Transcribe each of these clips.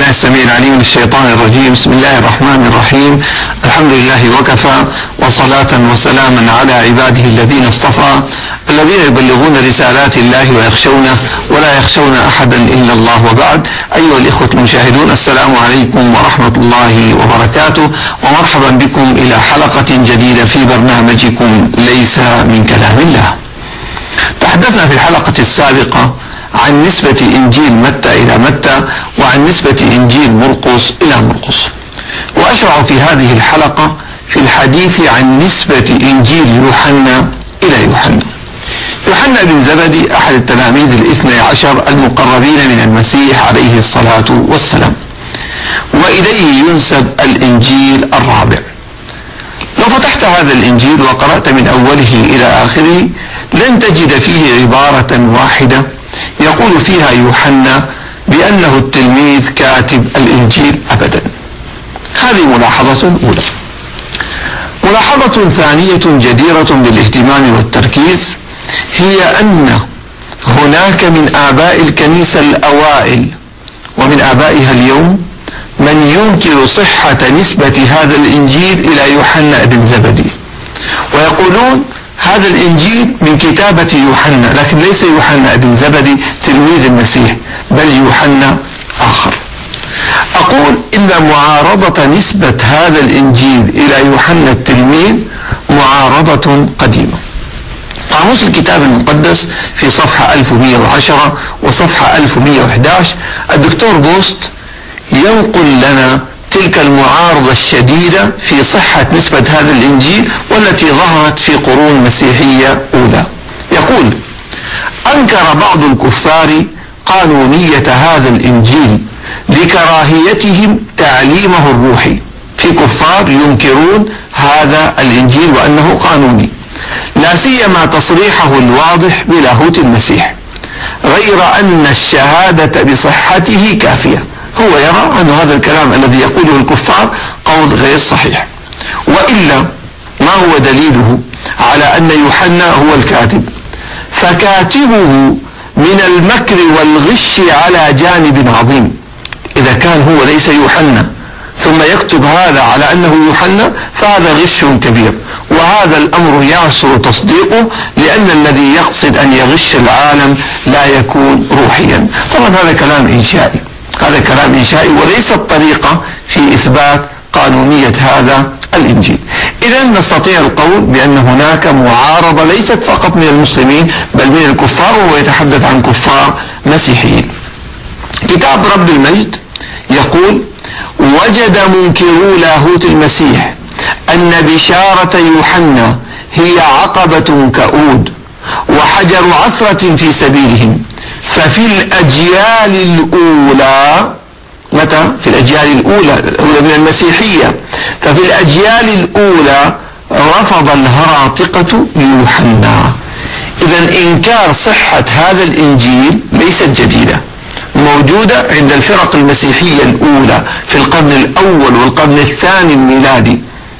بالله السميع العليم من الشيطان الرجيم. بسم الله الرحمن الرحيم. الحمد لله وكفى، وصلاة وسلاما على عباده الذين اصطفى، الذين يبلغون رسالات الله ويخشونه ولا يخشون أحدا إلا الله، وبعد. أيها الإخوة المشاهدون، السلام عليكم ورحمة الله وبركاته، ومرحبا بكم إلى حلقة جديدة في برنامجكم ليس من كلام الله. تحدثنا في الحلقة السابقة عن نسبة إنجيل متى إلى متى، وعن نسبة إنجيل مرقس إلى مرقس، وأشرع في هذه الحلقة في الحديث عن نسبة إنجيل يوحنا إلى يوحنا. يوحنا بن زبدي أحد التلاميذ الاثني عشر المقربين من المسيح عليه الصلاة والسلام، وإليه ينسب الإنجيل الرابع. لو فتحت هذا الإنجيل وقرأت من أوله إلى آخره لن تجد فيه عبارة واحدة يقول فيها يوحنا بأنه التلميذ كاتب الإنجيل أبدا. هذه ملاحظة أولى. ملاحظة ثانية جديرة بالاهتمام والتركيز هي أن هناك من آباء الكنيسة الأوائل ومن آبائها اليوم من ينكر صحة نسبة هذا الإنجيل إلى يوحنا بن زبدي، ويقولون هذا الإنجيل من كتابة يوحنا، لكن ليس يوحنا بن زبدي تلميذ المسيح، بل يوحنا آخر. أقول إن معارضة نسبة هذا الإنجيل إلى يوحنا التلميذ معارضة قديمة. قاموس الكتاب المقدس في صفحة 1110 وصفحة 1111 الدكتور بوست ينقل لنا تلك المعارضة الشديدة في صحة نسبة هذا الإنجيل والتي ظهرت في قرون مسيحية أولى. يقول: أنكر بعض الكفار قانونية هذا الإنجيل لكراهيتهم تعليمه الروحي. في كفار ينكرون هذا الإنجيل وأنه قانوني، لا سيما تصريحه الواضح بلاهوت المسيح، غير أن الشهادة بصحته كافية. هو يرى أن هذا الكلام الذي يقوله الكفار قول غير صحيح، وإلا ما هو دليله على أن يوحنا هو الكاتب؟ فكاتبه من المكر والغش على جانب عظيم. إذا كان هو ليس يوحنا ثم يكتب هذا على أنه يوحنا فهذا غش كبير، وهذا الأمر يعسر تصديقه، لأن الذي يقصد أن يغش العالم لا يكون روحيا. طبعا هذا كلام إنشائي، هذا كلام إنشائي وليس الطريقة في إثبات قانونية هذا الإنجيل. إذا نستطيع القول بأن هناك معارضة ليست فقط من المسلمين بل من الكفار، وهو يتحدث عن كفار مسيحيين. كتاب رب المجد يقول: وجد منكرو لاهوت المسيح أن بشارة يوحنا هي عقبة كؤود وحجر عثرة في سبيلهم، ففي الأجيال الأولى، متى؟ في الأجيال الأولى من المسيحية، ففي الأجيال الأولى رفض الهراطقة يوحنا. إذن إنكار صحة هذا الإنجيل ليست جديدة، موجودة عند الفرق المسيحية الأولى في القرن الأول والقرن الثاني الميلادي،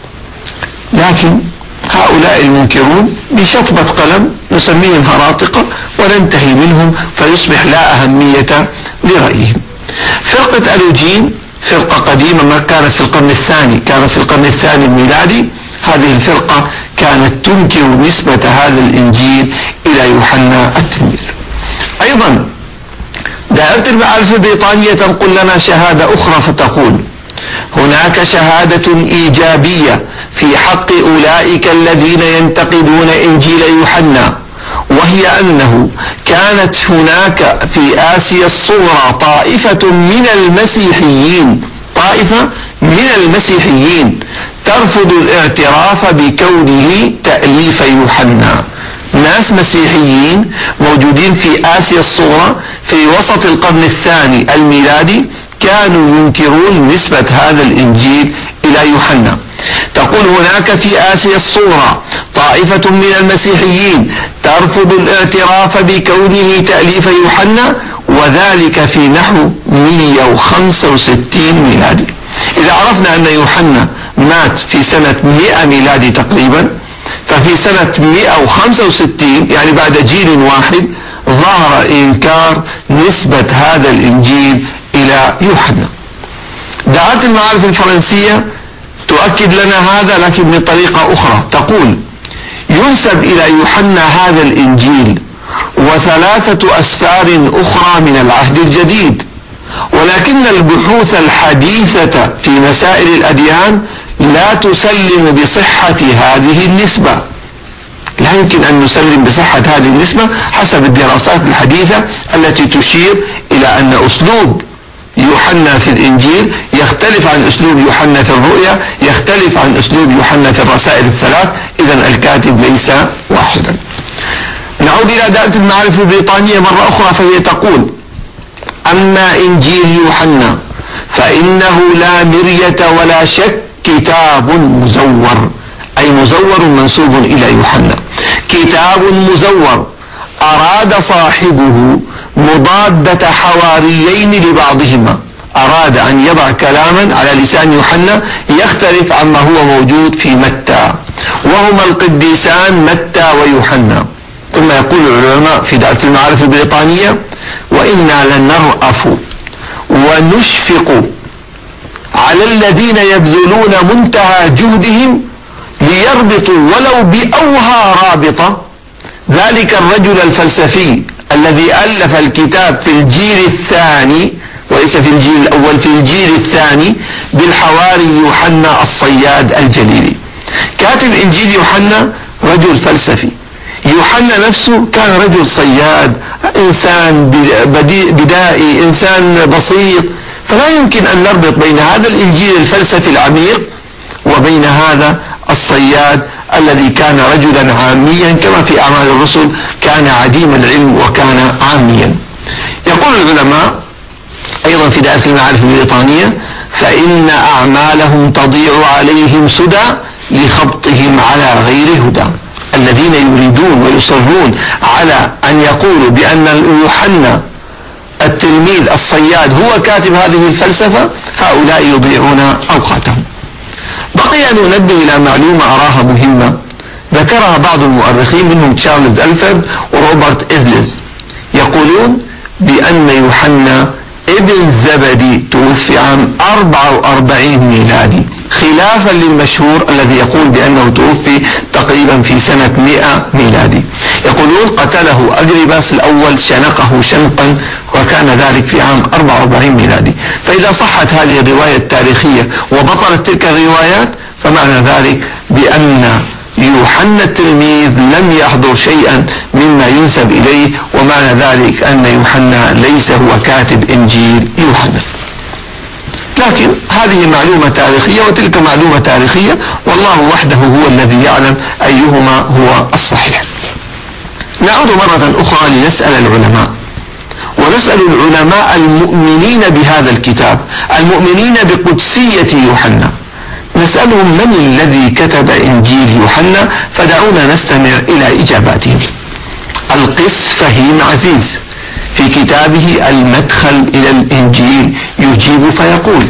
لكن هؤلاء المنكرون بشطبة قلم نسميهم هراطقة وننتهي منهم فيصبح لا أهمية لرأيهم. فرقة ألوجين فرقة قديمة ما كانت في القرن الثاني، كانت في القرن الثاني الميلادي. هذه الفرقة كانت تنكر نسبة هذا الإنجيل إلى يوحنا التلميذ. أيضا دائرة المعارف البريطانية تنقل لنا شهادة أخرى فتقول: هناك شهادة إيجابية في حق أولئك الذين ينتقدون إنجيل يوحنا، وهي أنه كانت هناك في آسيا الصغرى طائفة من المسيحيين ترفض الاعتراف بكونه تأليف يوحنا. ناس مسيحيين موجودين في آسيا الصغرى في وسط القرن الثاني الميلادي كانوا ينكرون نسبة هذا الإنجيل إلى يوحنا. تقول: هناك في آسيا الصغرى طائفة من المسيحيين ترفض الاعتراف بكونه تأليف يوحنا، وذلك في نحو 165 ميلادي. إذا عرفنا أن يوحنا مات في سنة 100 ميلادي تقريبا، ففي سنة 165 يعني بعد جيل واحد ظهر إنكار نسبة هذا الإنجيل إلى يوحنا. دائرة المعارف الفرنسية تؤكد لنا هذا لكن بطريقة أخرى، تقول: ينسب إلى يوحنا هذا الإنجيل و3 أسفار أخرى من العهد الجديد، ولكن البحوث الحديثة في مسائل الأديان لا تسلم بصحة هذه النسبة. لا يمكن أن نسلم بصحة هذه النسبة حسب الدراسات الحديثة التي تشير إلى أن أسلوب يوحنا في الإنجيل يختلف عن أسلوب يوحنا في الرؤيا، يختلف عن أسلوب يوحنا في الرسائل الثلاث. إذن الكاتب ليس واحدا. نعود إلى دائرة المعارف البريطانية مرة أخرى، فهي تقول: أما إنجيل يوحنا فإنه لا مرية ولا شك كتاب مزور، أي مزور منسوب إلى يوحنا، كتاب مزور أراد صاحبه مضادة حواريين لبعضهما، أراد أن يضع كلاما على لسان يوحنا يختلف عما هو موجود في متى، وهما القديسان متى ويوحنا. ثم يقول العلماء في دائرة المعارف البريطانية: وإنا لنرأف ونشفق على الذين يبذلون منتهى جهدهم ليربطوا ولو بأوهى رابطة ذلك الرجل الفلسفي الذي ألف الكتاب في الجيل الثاني وليس في الجيل الأول، في الجيل الثاني، بالحواري يوحنا الصياد الجليلي. كاتب إنجيل يوحنا رجل فلسفي، يوحنا نفسه كان رجل صياد، إنسان بدائي، إنسان بسيط. فلا يمكن أن نربط بين هذا الإنجيل الفلسفي العميق وبين هذا الصياد الذي كان رجلا عاميا، كما في أعمال الرسل كان عديم العلم وكان عاميا. يقول العلماء أيضا في دائرة المعارف البريطانية: فإن أعمالهم تضيع عليهم سدى لخبطهم على غير هدى. الذين يريدون ويصرون على أن يقولوا بأن يوحنا التلميذ الصياد هو كاتب هذه الفلسفة، هؤلاء يضيعون أوقاتهم. بقي أن ننبه إلى معلومة أراها مهمة ذكرها بعض المؤرخين منهم تشارلز ألفرد وروبرت إزلز، يقولون بأن يوحنا ابن زبدي توفي عام 44 ميلادي، خلافا للمشهور الذي يقول بأنه توفي تقريبا في سنة 100 ميلادي. يقولون قتله أجرباس الأول، شنقه شنقا، وكان ذلك في عام 44 ميلادي. فإذا صحت هذه الرواية التاريخية وبطلت تلك الروايات فمعنى ذلك بأن يوحنا التلميذ لم يحضر شيئا مما ينسب إليه، ومعنى ذلك أن يوحنا ليس هو كاتب إنجيل يوحنا. لكن هذه معلومة تاريخية وتلك معلومة تاريخية، والله وحده هو الذي يعلم أيهما هو الصحيح. نعود مرة أخرى لنسأل العلماء، ونسأل العلماء المؤمنين بهذا الكتاب، المؤمنين بقدسية يوحنا، نسألهم: من الذي كتب إنجيل يوحنا؟ فدعونا نستمع إلى إجاباتهم. القس فهيم عزيز في كتابه المدخل إلى الإنجيل يجيب فيقول: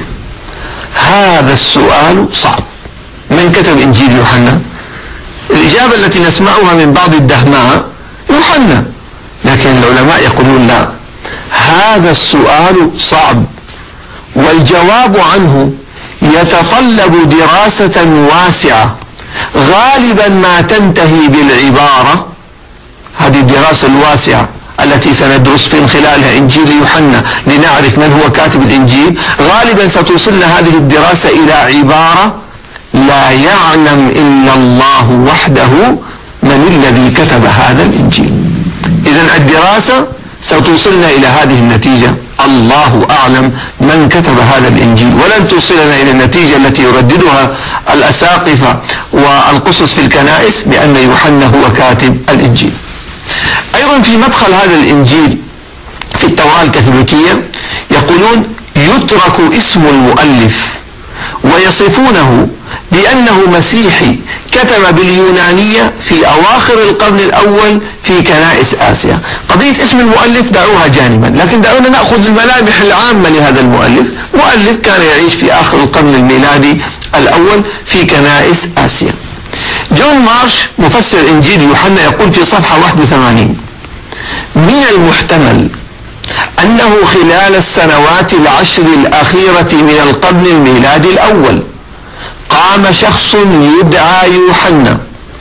هذا السؤال صعب، من كتب إنجيل يوحنا؟ الإجابة التي نسمعها من بعض الدهماء: يوحنا. لكن العلماء يقولون: لا، هذا السؤال صعب، والجواب عنه يتطلب دراسة واسعة غالبا ما تنتهي بالعبارة. هذه الدراسة الواسعة التي سندرس من خلالها إنجيل يوحنا لنعرف من هو كاتب الإنجيل، غالبا ستوصلنا هذه الدراسة إلى عبارة: لا يعلم إلا الله وحده من الذي كتب هذا الإنجيل. إذن الدراسة ستوصلنا إلى هذه النتيجة: الله أعلم من كتب هذا الإنجيل، ولن توصلنا إلى النتيجة التي يرددها الأساقفة والقصص في الكنائس بأن يوحنا هو كاتب الإنجيل. أيضا في مدخل هذا الإنجيل في التوراة الكاثوليكية يقولون: يترك اسم المؤلف ويصفونه بأنه مسيحي كتب باليونانية في أواخر القرن الأول في كنائس آسيا. قضية اسم المؤلف دعوها جانبا، لكن دعونا نأخذ الملامح العامة لهذا المؤلف. مؤلف كان يعيش في آخر القرن الميلادي الأول في كنائس آسيا. جون مارش مفسر إنجيل يوحنا يقول في صفحة 81: من المحتمل أنه خلال السنوات العشر الأخيرة من القرن الميلادي الأول قام شخص يدعى يوحنا،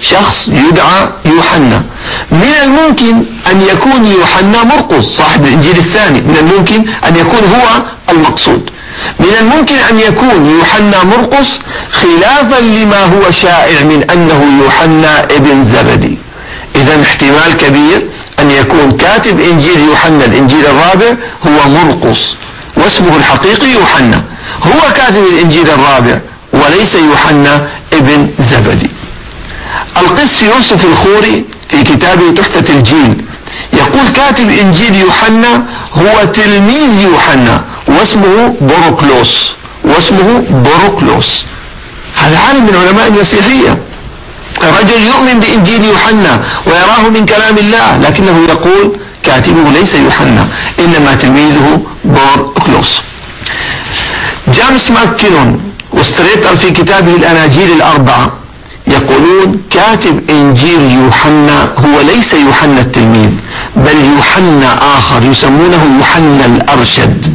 من الممكن أن يكون يوحنا مرقس صاحب الإنجيل الثاني، من الممكن أن يكون هو المقصود، من الممكن أن يكون يوحنا مرقس خلافا لما هو شائع من أنه يوحنا ابن زبدي. إذن احتمال كبير أن يكون كاتب إنجيل يوحنا الإنجيل الرابع هو مرقس واسمه الحقيقي يوحنا، هو كاتب الإنجيل الرابع وليس يوحنا ابن زبدي. القس يوسف الخوري في كتابه تحفة الجيل يقول كاتب إنجيل يوحنا هو تلميذ يوحنا واسمه بروكلوس. هذا عالم من علماء المسيحية، رجل يؤمن بإنجيل يوحنا ويراه من كلام الله، لكنه يقول كاتبه ليس يوحنا إنما تلميذه بروكلوس. جيمس ماككينون وستريتر في كتابه الأناجيل الأربعة يقولون كاتب إنجيل يوحنا هو ليس يوحنا التلميذ، بل يوحنا آخر يسمونه يوحنا الأرشد.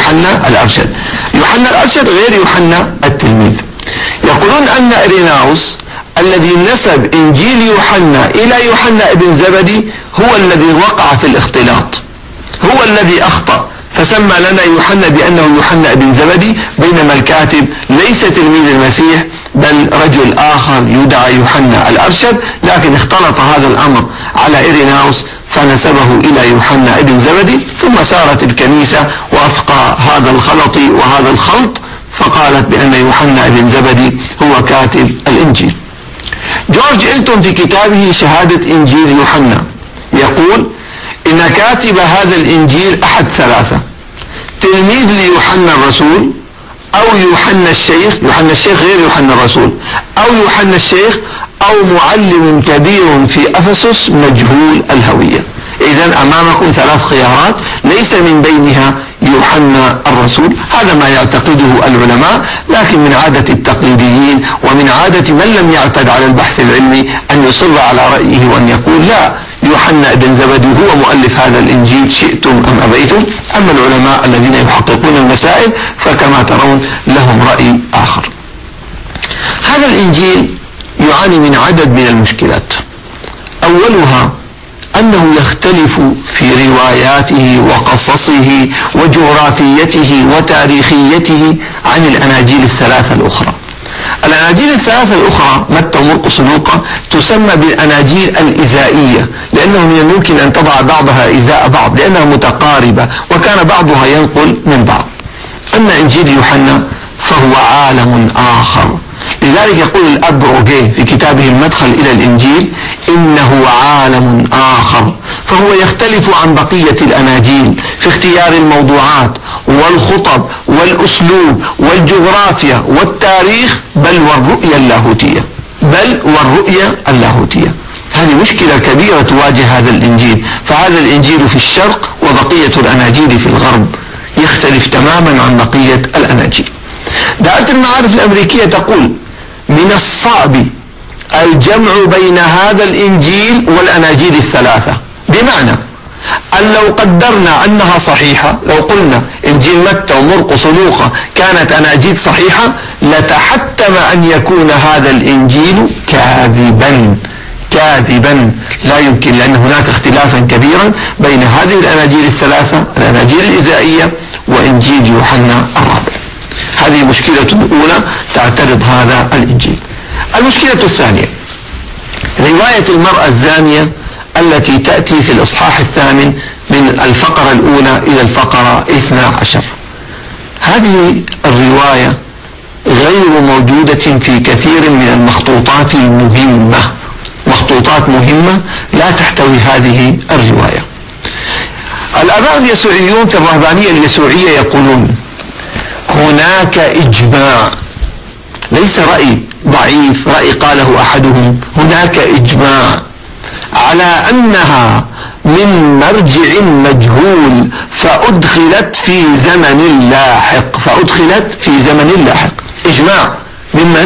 يوحنا الأرشد غير يوحنا التلميذ. يقولون أن إريناوس الذي نسب إنجيل يوحنا إلى يوحنا ابن زبدي هو الذي وقع في الاختلاط، هو الذي أخطأ فسمى لنا يوحنا بأنه يوحنا ابن زبدي، بينما الكاتب ليس تلميذ المسيح بل رجل آخر يدعى يوحنا الأرشد، لكن اختلط هذا الأمر على إريناوس فنسبه إلى يوحنا ابن زبدي، ثم سارت الكنيسة وفق هذا الخلط وهذا الخلط فقالت بأن يوحنا ابن زبدي هو كاتب الإنجيل. جورج إلتون في كتابه شهادة إنجيل يوحنا يقول إن كاتب هذا الإنجيل أحد ثلاثة: تلميذ ليوحنا الرسول، أو يوحنا الشيخ غير يوحنا الرسول، أو يوحنا الشيخ، أو معلم كبير في أفسس مجهول الهوية. إذن أمامكم ثلاث خيارات ليس من بينها يوحنا الرسول. هذا ما يعتقده العلماء، لكن من عادة التقليديين ومن عادة من لم يعتد على البحث العلمي أن يصر على رأيه وأن يقول لا، يوحنا ابن زبدي هو مؤلف هذا الإنجيل شئتم أم أبيتم. أما العلماء الذين يحققون المسائل فكما ترون لهم رأي آخر. هذا الإنجيل يعاني من عدد من المشكلات، أولها أنه يختلف في رواياته وقصصه وجغرافيته وتاريخيته عن الأناجيل الثلاثة الأخرى. الأناجيل الثلاثة الأخرى متى ومرقس ولوقا تسمى بالأناجيل الإزائية، لأنه من الممكن أن تضع بعضها إزاء بعض لأنها متقاربة وكان بعضها ينقل من بعض. أما إنجيل يوحنا فهو عالم آخر، لذلك يقول الأب روجيه في كتابه المدخل إلى الإنجيل إنه عالم آخر، فهو يختلف عن بقية الأناجيل في اختيار الموضوعات والخطب والأسلوب والجغرافيا والتاريخ بل والرؤية اللاهوتية. هذه مشكلة كبيرة تواجه هذا الإنجيل، فهذا الإنجيل في الشرق وبقية الأناجيل في الغرب يختلف تماما عن بقية الأناجيل. دائرة المعارف الأمريكية تقول من الصعب الجمع بين هذا الإنجيل والأناجيل الثلاثة، بمعنى أن لو قدرنا أنها صحيحة، لو قلنا إنجيل متى ومرقس ولوقا كانت أناجيل صحيحة لتحتم أن يكون هذا الإنجيل كاذبا لا يمكن، لأن هناك اختلافا كبيرا بين هذه الأناجيل الثلاثة، الأناجيل الإزائية وإنجيل يوحنا الرابع. هذه مشكلة أولى تعترض هذا الإنجيل. المشكلة الثانية رواية المرأة الزانية التي تأتي في الإصحاح 8 من الفقرة الأولى إلى الفقرة 12. هذه الرواية غير موجودة في كثير من المخطوطات المهمة، مخطوطات مهمة لا تحتوي هذه الرواية. الآباء اليسوعيون في الرهبانية اليسوعية يقولون هناك إجماع، ليس رأي ضعيف، رأي قاله أحدهم، هناك إجماع على أنها من مرجع مجهول فأدخلت في زمن لاحق. إجماع ممن؟